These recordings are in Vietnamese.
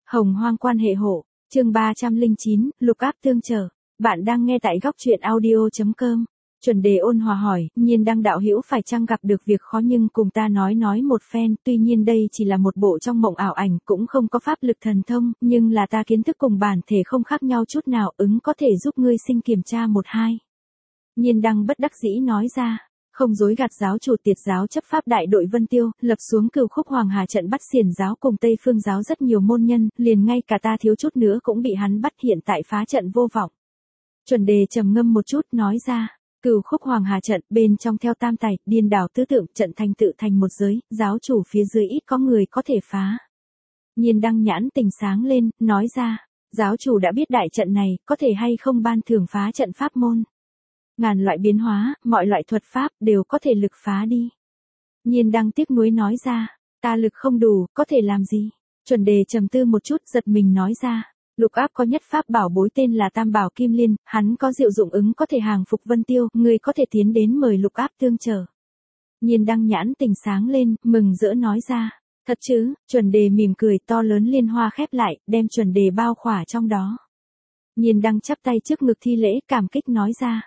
Hồng hoang quan hệ hộ, chương 309, lục áp tương trở. Bạn đang nghe tại góc truyện audio.com. Chuẩn đề ôn hòa hỏi, Nhiên Đăng đạo hữu phải chăng gặp được việc khó nhưng cùng ta nói một phen, tuy nhiên đây chỉ là một bộ trong mộng ảo ảnh, cũng không có pháp lực thần thông, nhưng là ta kiến thức cùng bản thể không khác nhau chút nào, có thể giúp ngươi sinh kiểm tra một hai. Nhiên Đăng bất đắc dĩ nói ra. Không dối gạt giáo chủ Tiệt giáo chấp pháp đại đội Vân Tiêu, lập xuống Cửu Khúc Hoàng Hà trận bắt Xiển giáo cùng Tây Phương giáo rất nhiều môn nhân, liền ngay cả ta thiếu chút nữa cũng bị hắn bắt, hiện tại phá trận vô vọng. Chuẩn đề trầm ngâm một chút nói ra, Cửu Khúc Hoàng Hà trận bên trong theo tam tài, điên đảo tứ tượng, trận thành tự thành một giới, giáo chủ phía dưới ít có người có thể phá. Nhiên Đăng nhãn tình sáng lên, nói ra, giáo chủ đã biết đại trận này, có thể hay không ban thưởng phá trận pháp môn. Ngàn loại biến hóa, mọi loại thuật pháp đều có thể lực phá đi. Nhiên Đăng tiếc nuối nói ra, ta lực không đủ, có thể làm gì? Chuẩn đề trầm tư một chút, giật mình nói ra, lục áp có nhất pháp bảo bối tên là Tam Bảo Kim Liên, hắn có diệu dụng có thể hàng phục Vân Tiêu, người có thể tiến đến mời lục áp tương trở. Nhiên Đăng nhãn tình sáng lên, mừng rỡ nói ra, thật chứ? Chuẩn đề mỉm cười, to lớn liên hoa khép lại, đem chuẩn đề bao khỏa trong đó. Nhiên Đăng chắp tay trước ngực thi lễ, cảm kích nói ra.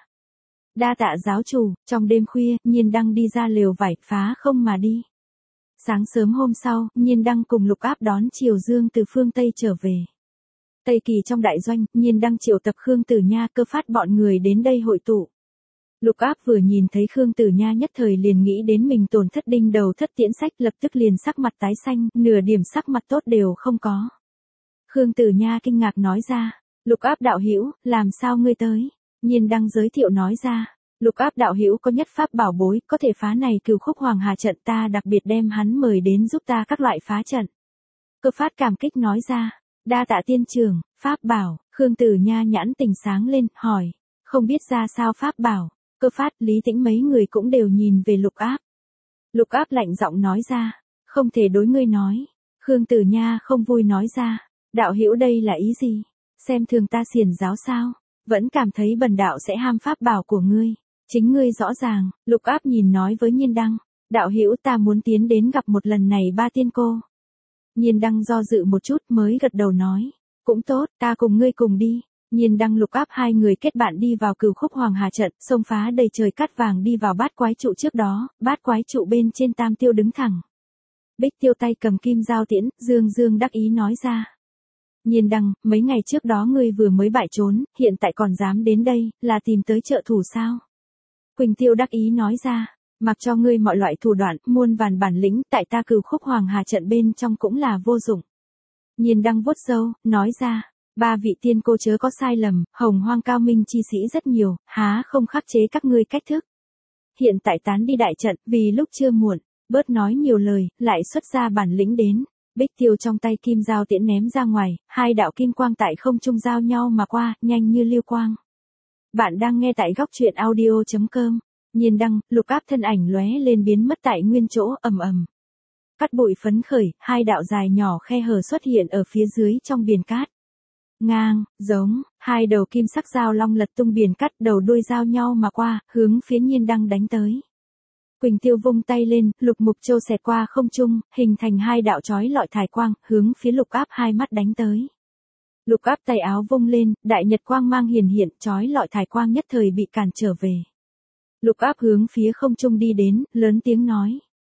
Đa tạ giáo chủ. Trong đêm khuya, Nhiên Đăng đi ra lều vải, phá không mà đi. Sáng sớm hôm sau, Nhiên Đăng cùng lục áp đón Triều Dương từ phương Tây trở về. Tây Kỳ trong đại doanh, Nhiên Đăng triệu tập Khương Tử Nha, Cơ Phát bọn người đến đây hội tụ. Lục áp vừa nhìn thấy Khương Tử Nha nhất thời liền nghĩ đến mình tổn thất đinh đầu thất tiễn sách, lập tức liền sắc mặt tái xanh, nửa điểm sắc mặt tốt đều không có. Khương Tử Nha kinh ngạc nói ra, lục áp đạo hữu, làm sao ngươi tới? Nhiên Đăng giới thiệu nói ra, lục áp đạo hữu có nhất pháp bảo bối, có thể phá này Cửu Khúc Hoàng Hà trận, ta đặc biệt đem hắn mời đến giúp ta các loại phá trận. Cơ Phát cảm kích nói ra, đa tạ tiên trưởng, pháp bảo. Khương Tử Nha nhãn tình sáng lên, hỏi, không biết ra sao pháp bảo? Cơ Phát, Lý Tĩnh mấy người cũng đều nhìn về lục áp. Lục áp lạnh giọng nói ra, không thể đối ngươi nói. Khương Tử Nha không vui nói ra, đạo hữu đây là ý gì? Xem thường ta Xiển giáo sao? Vẫn cảm thấy bần đạo sẽ ham pháp bảo của ngươi. Chính ngươi rõ ràng. Lục áp nhìn nói với Nhiên Đăng, đạo hữu ta muốn tiến đến gặp một lần này ba tiên cô. Nhiên Đăng do dự một chút mới gật đầu nói, cũng tốt, ta cùng ngươi cùng đi. Nhiên Đăng lục áp hai người kết bạn đi vào Cửu Khúc Hoàng Hà trận, xông phá đầy trời cát vàng đi vào bát quái trụ trước đó, bát quái trụ bên trên Tam Tiêu đứng thẳng. Bích Tiêu tay cầm kim giao tiễn, dương đắc ý nói ra. Nhiên Đăng, mấy ngày trước đó ngươi vừa mới bại trốn, hiện tại còn dám đến đây, là tìm tới trợ thủ sao? Quỳnh Tiêu đắc ý nói ra, mặc cho ngươi mọi loại thủ đoạn, muôn vàn bản lĩnh, tại ta Cửu Khúc Hoàng Hà trận bên trong cũng là vô dụng. Nhiên Đăng vuốt râu, nói ra, ba vị tiên cô chớ có sai lầm, hồng hoang cao minh chi sĩ rất nhiều, há không khắc chế các ngươi cách thức. Hiện tại tán đi đại trận, vì lúc chưa muộn, bớt nói nhiều lời, lại xuất ra bản lĩnh đến. Bích Tiêu trong tay kim giao tiễn ném ra ngoài, hai đạo kim quang tại không trung giao nhau mà qua, nhanh như lưu quang. Bạn đang nghe tại góc truyện audio.com. Nhiên Đăng, lục áp thân ảnh lóe lên biến mất tại nguyên chỗ, ầm ầm. Cát bụi phấn khởi, hai đạo dài nhỏ khe hở xuất hiện ở phía dưới trong biển cát. Ngang, giống, hai đầu kim sắc dao long lật tung biển cát, đầu đuôi giao nhau mà qua, hướng phía Nhiên Đăng đánh tới. Quỳnh Tiêu vung tay lên, lục mục châu xẹt qua không trung, hình thành hai đạo chói lọi thải quang, hướng phía lục áp hai mắt đánh tới. Lục áp tay áo vung lên, đại nhật quang mang hiển hiện, chói lọi thải quang nhất thời bị cản trở về. Lục áp hướng phía không trung đi đến, lớn tiếng nói.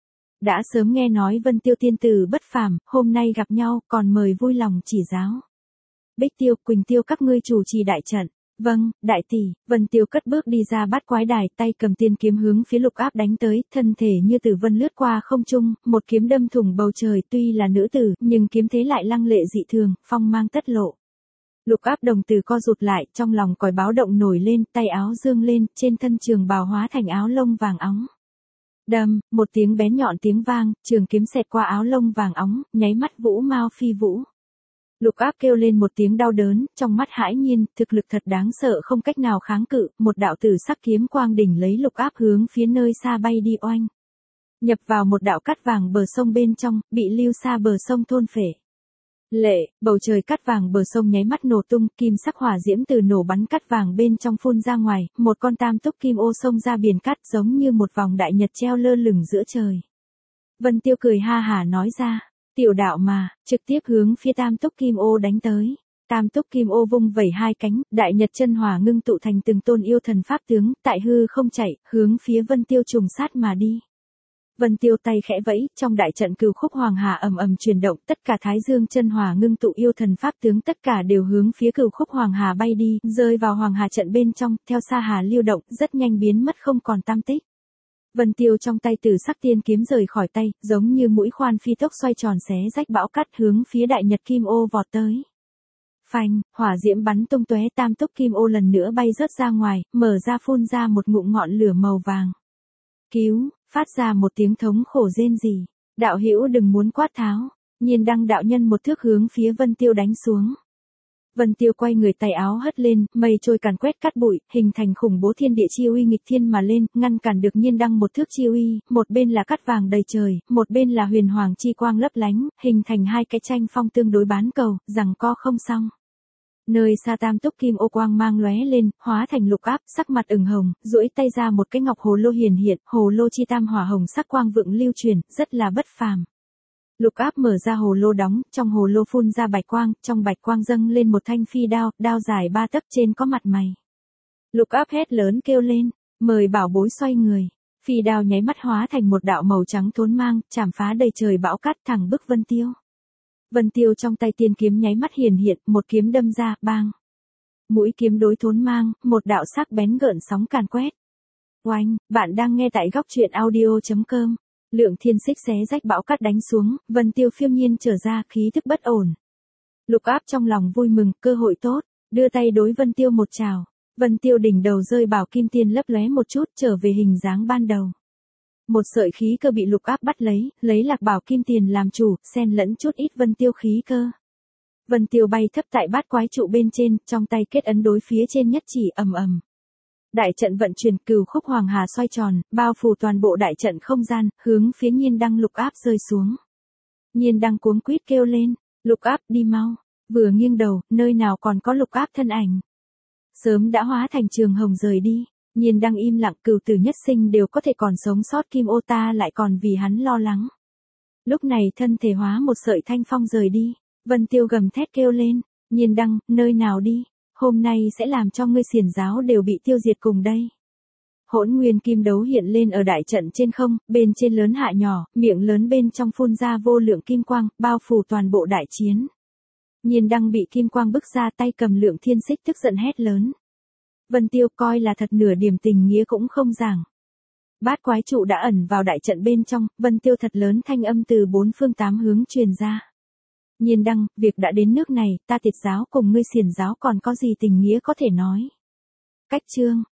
Đã sớm nghe nói Vân Tiêu tiên tử bất phàm, hôm nay gặp nhau, còn mời vui lòng chỉ giáo. Bích Tiêu, Quỳnh Tiêu các ngươi chủ trì đại trận. Vâng, đại tỷ. Vân Tiêu cất bước đi ra bát quái đài, tay cầm tiên kiếm hướng phía lục áp đánh tới, thân thể như tử vân lướt qua không trung, một kiếm đâm thủng bầu trời, tuy là nữ tử, nhưng kiếm thế lại lăng lệ dị thường, phong mang tất lộ. Lục áp đồng tử co rụt lại, trong lòng còi báo động nổi lên, tay áo dương lên, trên thân trường bào hóa thành áo lông vàng óng. Đầm, một tiếng bén nhọn tiếng vang, trường kiếm xẹt qua áo lông vàng óng, nháy mắt vũ mau phi vũ. Lục áp kêu lên một tiếng đau đớn, trong mắt hãi nhiên, thực lực thật đáng sợ không cách nào kháng cự, một đạo tử sắc kiếm quang đỉnh lấy lục áp hướng phía nơi xa bay đi oanh. Nhập vào một đạo cát vàng bờ sông bên trong, bị lưu xa bờ sông thôn phệ. Lệ, bầu trời cát vàng bờ sông nháy mắt nổ tung, kim sắc hỏa diễm từ nổ bắn cát vàng bên trong phun ra ngoài, một con tam túc kim ô xông ra biển cát giống như một vòng đại nhật treo lơ lửng giữa trời. Vân Tiêu cười ha hả nói ra, Tiểu đạo mà, trực tiếp hướng phía Tam Túc Kim Ô đánh tới. Tam Túc Kim Ô vung vẩy hai cánh, đại nhật chân hỏa ngưng tụ thành từng tôn yêu thần pháp tướng, tại hư không chạy, hướng phía Vân Tiêu trùng sát mà đi. Vân Tiêu tay khẽ vẫy, trong đại trận Cửu Khúc Hoàng Hà ầm ầm chuyển động, tất cả Thái Dương chân hỏa ngưng tụ yêu thần pháp tướng tất cả đều hướng phía Cửu Khúc Hoàng Hà bay đi, rơi vào Hoàng Hà trận bên trong, theo sa hà lưu động, rất nhanh biến mất không còn tăm tích. Vân Tiêu trong tay Tử Sắc Tiên kiếm rời khỏi tay, giống như mũi khoan phi tốc xoay tròn xé rách bão cát hướng phía đại nhật kim ô vọt tới. Phanh, hỏa diễm bắn tung tóe, Tam Túc Kim Ô lần nữa bay rớt ra ngoài, mở ra phun ra một ngụm ngọn lửa màu vàng. Cứu, phát ra một tiếng thống khổ rên rỉ. Đạo hữu đừng muốn quát tháo. Nhiên Đăng đạo nhân một thước hướng phía Vân Tiêu đánh xuống. Vân Tiêu quay người, tay áo hất lên, mây trôi càn quét cát bụi, hình thành khủng bố thiên địa chi uy nghịch thiên mà lên, ngăn cản được Nhiên Đăng một thước chi uy, một bên là cát vàng đầy trời, một bên là huyền hoàng chi quang lấp lánh, hình thành hai cái tranh phong tương đối bán cầu, giằng co không xong. Nơi xa Tam Túc Kim Ô quang mang lóe lên, hóa thành lục áp, sắc mặt ửng hồng, duỗi tay ra một cái ngọc hồ lô hiển hiện, hồ lô chi tam hỏa hồng sắc quang vượng lưu truyền, rất là bất phàm. Lục áp mở ra hồ lô đóng, trong hồ lô phun ra bạch quang, trong bạch quang dâng lên một thanh phi đao, đao dài 3 tấc, trên có mặt mày. Lục áp hét lớn kêu lên, mời bảo bối xoay người. Phi đao nháy mắt hóa thành một đạo màu trắng thốn mang, chảm phá đầy trời bão cát, thẳng bức Vân Tiêu. Vân Tiêu trong tay tiên kiếm nháy mắt hiển hiện, một kiếm đâm ra, bang. Mũi kiếm đối thốn mang, một đạo sắc bén gợn sóng càn quét. Oanh, bạn đang nghe tại góc truyện audio.com. Lượng thiên xích xé rách bão cát đánh xuống, Vân Tiêu phiêu nhiên trở ra, khí thức bất ổn. Lục áp trong lòng vui mừng, cơ hội tốt, đưa tay đối Vân Tiêu một trào. Vân Tiêu đỉnh đầu rơi bảo kim tiên lấp lóe một chút, trở về hình dáng ban đầu. Một sợi khí cơ bị lục áp bắt lấy lạc bảo kim tiền làm chủ, xen lẫn chút ít Vân Tiêu khí cơ. Vân Tiêu bay thấp tại bát quái trụ bên trên, trong tay kết ấn đối phía trên nhất chỉ, ầm ầm. Đại trận vận chuyển, Cửu Khúc Hoàng Hà xoay tròn, bao phủ toàn bộ đại trận không gian, hướng phía Nhiên Đăng lục áp rơi xuống. Nhiên Đăng cuống quýt kêu lên, lục áp đi mau, vừa nghiêng đầu, nơi nào còn có lục áp thân ảnh. Sớm đã hóa thành trường hồng rời đi. Nhiên Đăng im lặng, cửu tử nhất sinh đều có thể còn sống sót, Kim Ô ta lại còn vì hắn lo lắng. Lúc này thân thể hóa một sợi thanh phong rời đi. Vân Tiêu gầm thét kêu lên, Nhiên Đăng, nơi nào đi, hôm nay sẽ làm cho ngươi xiển giáo đều bị tiêu diệt cùng đây. Hỗn nguyên kim đấu hiện lên ở đại trận trên không, bên trên lớn hạ nhỏ, miệng lớn bên trong phun ra vô lượng kim quang, bao phủ toàn bộ đại chiến. Nhiên Đăng bị kim quang bức ra, tay cầm lượng thiên xích tức giận hét lớn. Vân Tiêu coi là thật, nửa điểm tình nghĩa cũng không giảng. Bát quái trụ đã ẩn vào đại trận bên trong, Vân Tiêu thật lớn thanh âm từ 4 phương 8 hướng truyền ra. Nhiên Đăng, việc đã đến nước này, ta Tiệt giáo cùng ngươi Xiển giáo còn có gì tình nghĩa có thể nói. Cách chương.